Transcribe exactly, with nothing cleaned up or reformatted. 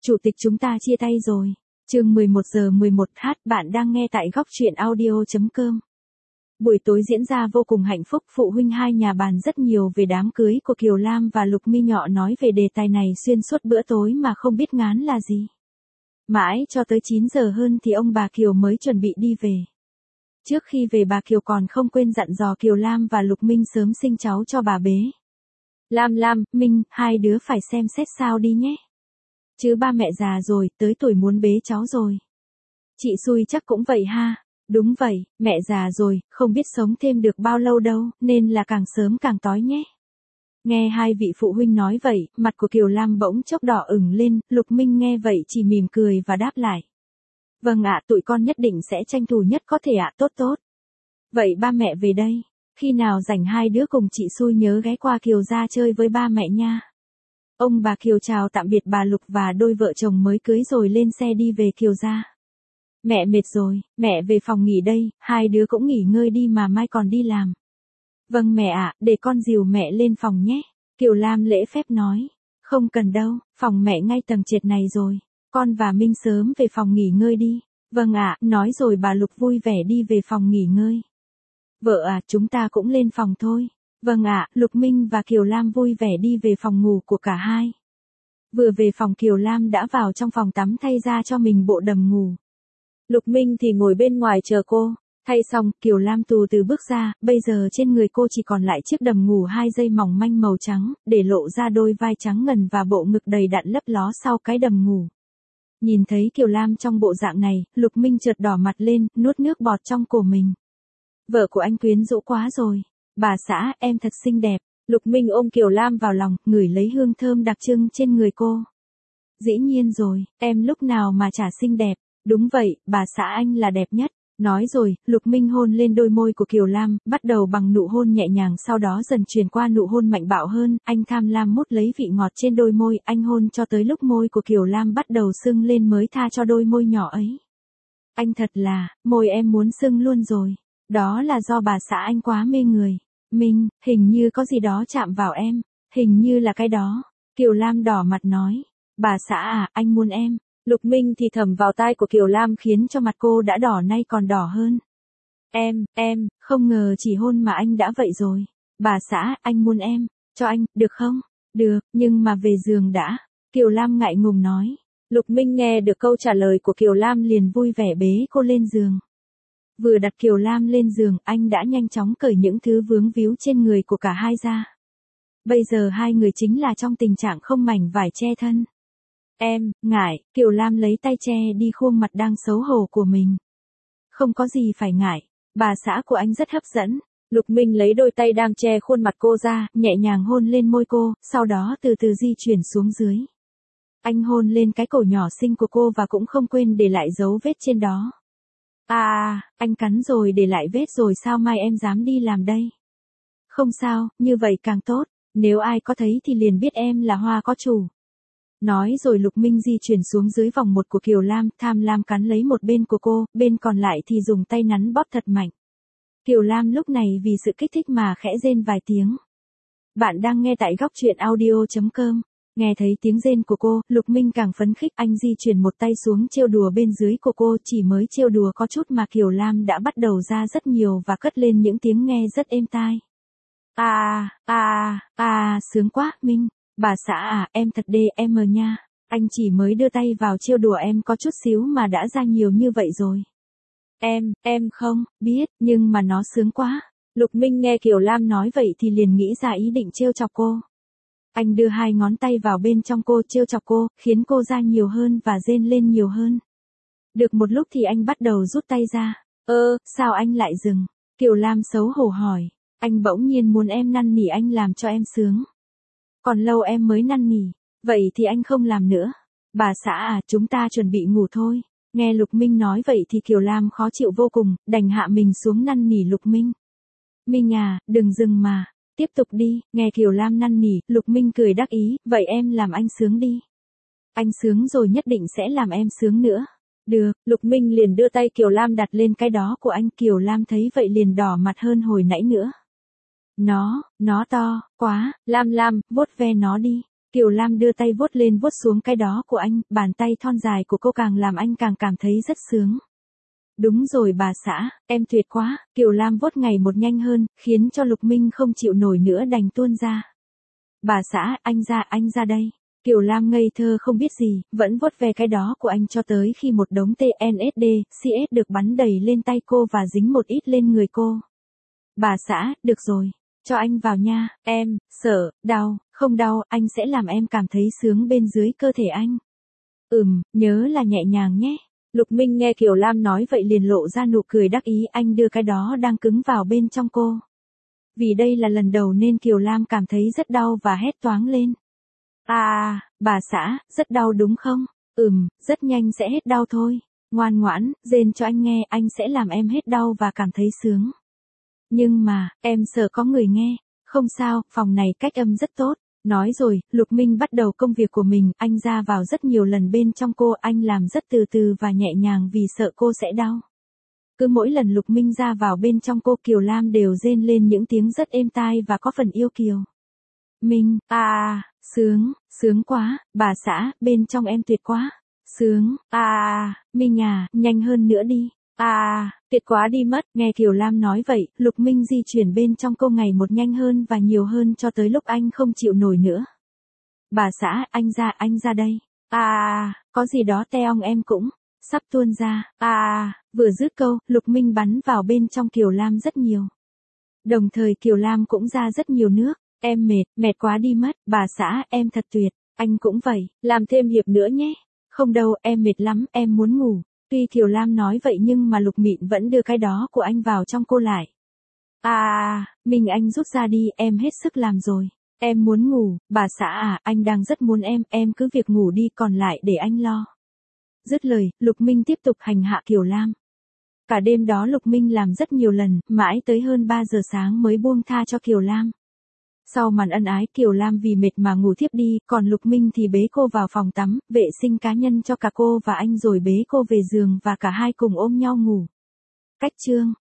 Chủ tịch chúng ta chia tay rồi. Chương mười một giờ mười một h, bạn đang nghe tại góc truyện audio chấm com. Buổi tối diễn ra vô cùng hạnh phúc, phụ huynh hai nhà bàn rất nhiều về đám cưới của Kiều Lam và Lục My Nhọ, nói về đề tài này xuyên suốt bữa tối mà không biết ngán là gì. Mãi cho tới chín giờ hơn thì ông bà Kiều mới chuẩn bị đi về. Trước khi về bà Kiều còn không quên dặn dò Kiều Lam và Lục Minh sớm sinh cháu cho bà bế. Lam Lam, Minh, hai đứa phải xem xét sao đi nhé. Chứ ba mẹ già rồi, tới tuổi muốn bế cháu rồi. Chị xui chắc cũng vậy ha. Đúng vậy, mẹ già rồi, không biết sống thêm được bao lâu đâu, nên là càng sớm càng tối nhé. Nghe hai vị phụ huynh nói vậy, mặt của Kiều Lam bỗng chốc đỏ ửng lên, Lục Minh nghe vậy chỉ mỉm cười và đáp lại. Vâng ạ, tụi con nhất định sẽ tranh thủ nhất có thể ạ, tốt tốt. Vậy ba mẹ về đây, khi nào rảnh hai đứa cùng chị xui nhớ ghé qua Kiều gia chơi với ba mẹ nha. Ông bà Kiều chào tạm biệt bà Lục và đôi vợ chồng mới cưới rồi lên xe đi về Kiều gia. Mẹ mệt rồi, mẹ về phòng nghỉ đây, hai đứa cũng nghỉ ngơi đi mà mai còn đi làm. Vâng mẹ ạ, để con dìu mẹ lên phòng nhé. Kiều Lam lễ phép nói. Không cần đâu, phòng mẹ ngay tầng trệt này rồi. Con và Minh sớm về phòng nghỉ ngơi đi. Vâng ạ, nói rồi bà Lục vui vẻ đi về phòng nghỉ ngơi. Vợ à, chúng ta cũng lên phòng thôi. Vâng ạ, Lục Minh và Kiều Lam vui vẻ đi về phòng ngủ của cả hai. Vừa về phòng Kiều Lam đã vào trong phòng tắm thay ra cho mình bộ đầm ngủ. Lục Minh thì ngồi bên ngoài chờ cô. Thay xong, Kiều Lam từ từ bước ra, bây giờ trên người cô chỉ còn lại chiếc đầm ngủ hai dây mỏng manh màu trắng, để lộ ra đôi vai trắng ngần và bộ ngực đầy đặn lấp ló sau cái đầm ngủ. Nhìn thấy Kiều Lam trong bộ dạng này, Lục Minh chợt đỏ mặt lên, nuốt nước bọt trong cổ mình. Vợ của anh quyến rũ quá rồi. Bà xã, em thật xinh đẹp. Lục Minh ôm Kiều Lam vào lòng, ngửi lấy hương thơm đặc trưng trên người cô. Dĩ nhiên rồi, em lúc nào mà chả xinh đẹp. Đúng vậy, bà xã anh là đẹp nhất. Nói rồi, Lục Minh hôn lên đôi môi của Kiều Lam, bắt đầu bằng nụ hôn nhẹ nhàng, sau đó dần chuyển qua nụ hôn mạnh bạo hơn, anh tham lam mút lấy vị ngọt trên đôi môi, anh hôn cho tới lúc môi của Kiều Lam bắt đầu sưng lên mới tha cho đôi môi nhỏ ấy. Anh thật là, môi em muốn sưng luôn rồi. Đó là do bà xã anh quá mê người. Minh, hình như có gì đó chạm vào em, hình như là cái đó. Kiều Lam đỏ mặt nói. Bà xã à, anh muốn em. Lục Minh thì thầm vào tai của Kiều Lam khiến cho mặt cô đã đỏ nay còn đỏ hơn. Em, em, không ngờ chỉ hôn mà anh đã vậy rồi. Bà xã, anh muốn em, cho anh, được không? Được, nhưng mà về giường đã. Kiều Lam ngại ngùng nói. Lục Minh nghe được câu trả lời của Kiều Lam liền vui vẻ bế cô lên giường. Vừa đặt Kiều Lam lên giường, anh đã nhanh chóng cởi những thứ vướng víu trên người của cả hai ra. Bây giờ hai người chính là trong tình trạng không mảnh vải che thân. Em, ngại, Kiều Lam lấy tay che đi khuôn mặt đang xấu hổ của mình. Không có gì phải ngại, bà xã của anh rất hấp dẫn. Lục Minh lấy đôi tay đang che khuôn mặt cô ra, nhẹ nhàng hôn lên môi cô, sau đó từ từ di chuyển xuống dưới. Anh hôn lên cái cổ nhỏ xinh của cô và cũng không quên để lại dấu vết trên đó. À, anh cắn rồi để lại vết rồi sao mai em dám đi làm đây? Không sao, như vậy càng tốt, nếu ai có thấy thì liền biết em là hoa có chủ. Nói rồi Lục Minh di chuyển xuống dưới vòng một của Kiều Lam, tham lam cắn lấy một bên của cô, bên còn lại thì dùng tay nắn bóp thật mạnh. Kiều Lam lúc này vì sự kích thích mà khẽ rên vài tiếng. Bạn đang nghe tại góc truyện audio chấm com. Nghe thấy tiếng rên của cô, Lục Minh càng phấn khích, anh di chuyển một tay xuống trêu đùa bên dưới của cô, chỉ mới trêu đùa có chút mà Kiều Lam đã bắt đầu ra rất nhiều và cất lên những tiếng nghe rất êm tai. À, à, à, sướng quá, Minh. Bà xã à, em thật đê em mờ nha. Anh chỉ mới đưa tay vào trêu đùa em có chút xíu mà đã ra nhiều như vậy rồi. Em, em không, biết, nhưng mà nó sướng quá. Lục Minh nghe Kiều Lam nói vậy thì liền nghĩ ra ý định trêu chọc cô. Anh đưa hai ngón tay vào bên trong cô trêu chọc cô, khiến cô ra nhiều hơn và rên lên nhiều hơn. Được một lúc thì anh bắt đầu rút tay ra. Ơ, sao anh lại dừng? Kiều Lam xấu hổ hỏi. Anh bỗng nhiên muốn em năn nỉ anh làm cho em sướng. Còn lâu em mới năn nỉ, vậy thì anh không làm nữa. Bà xã à, chúng ta chuẩn bị ngủ thôi. Nghe Lục Minh nói vậy thì Kiều Lam khó chịu vô cùng, đành hạ mình xuống năn nỉ Lục Minh. Minh à, đừng dừng mà, tiếp tục đi. Nghe Kiều Lam năn nỉ, Lục Minh cười đắc ý, vậy em làm anh sướng đi. Anh sướng rồi nhất định sẽ làm em sướng nữa. Được, Lục Minh liền đưa tay Kiều Lam đặt lên cái đó của anh. Kiều Lam thấy vậy liền đỏ mặt hơn hồi nãy nữa. Nó, nó to, quá, Lam Lam, vuốt ve nó đi. Kiều Lam đưa tay vuốt lên vuốt xuống cái đó của anh, bàn tay thon dài của cô càng làm anh càng cảm thấy rất sướng. Đúng rồi bà xã, em tuyệt quá, Kiều Lam vuốt ngày một nhanh hơn, khiến cho Lục Minh không chịu nổi nữa đành tuôn ra. Bà xã, anh ra, anh ra đây. Kiều Lam ngây thơ không biết gì, vẫn vuốt ve cái đó của anh cho tới khi một đống tê en ét đê, xê ét được bắn đầy lên tay cô và dính một ít lên người cô. Bà xã, được rồi, cho anh vào nha, em, sợ, đau, không đau, anh sẽ làm em cảm thấy sướng bên dưới cơ thể anh. Ừm, nhớ là nhẹ nhàng nhé. Lục Minh nghe Kiều Lam nói vậy liền lộ ra nụ cười đắc ý, anh đưa cái đó đang cứng vào bên trong cô. Vì đây là lần đầu nên Kiều Lam cảm thấy rất đau và hét toáng lên. À, bà xã, rất đau đúng không? Ừm, rất nhanh sẽ hết đau thôi. Ngoan ngoãn, rên cho anh nghe, anh sẽ làm em hết đau và cảm thấy sướng. Nhưng mà, em sợ có người nghe. Không sao, phòng này cách âm rất tốt. Nói rồi, Lục Minh bắt đầu công việc của mình, anh ra vào rất nhiều lần bên trong cô, anh làm rất từ từ và nhẹ nhàng vì sợ cô sẽ đau. Cứ mỗi lần Lục Minh ra vào bên trong cô, Kiều Lam đều rên lên những tiếng rất êm tai và có phần yêu kiều. Minh, à, sướng, sướng quá, bà xã, bên trong em tuyệt quá. Sướng, à, Minh à, nhanh hơn nữa đi. À, tuyệt quá đi mất, nghe Kiều Lam nói vậy, Lục Minh di chuyển bên trong cô ngày một nhanh hơn và nhiều hơn cho tới lúc anh không chịu nổi nữa. Bà xã, anh ra, anh ra đây. À, có gì đó te ong em cũng sắp tuôn ra. À, vừa dứt câu, Lục Minh bắn vào bên trong Kiều Lam rất nhiều. Đồng thời Kiều Lam cũng ra rất nhiều nước. Em mệt, mệt quá đi mất, bà xã, em thật tuyệt. Anh cũng vậy, làm thêm hiệp nữa nhé. Không đâu, em mệt lắm, em muốn ngủ. Tuy Kiều Lam nói vậy nhưng mà Lục Mịn vẫn đưa cái đó của anh vào trong cô lại. À, mình anh rút ra đi, em hết sức làm rồi. Em muốn ngủ, bà xã à, anh đang rất muốn em, em cứ việc ngủ đi còn lại để anh lo. Dứt lời, Lục Minh tiếp tục hành hạ Kiều Lam. Cả đêm đó Lục Minh làm rất nhiều lần, mãi tới hơn ba giờ sáng mới buông tha cho Kiều Lam. Sau màn ân ái, Kiều Lam vì mệt mà ngủ thiếp đi, còn Lục Minh thì bế cô vào phòng tắm, vệ sinh cá nhân cho cả cô và anh rồi bế cô về giường và cả hai cùng ôm nhau ngủ. Cách chương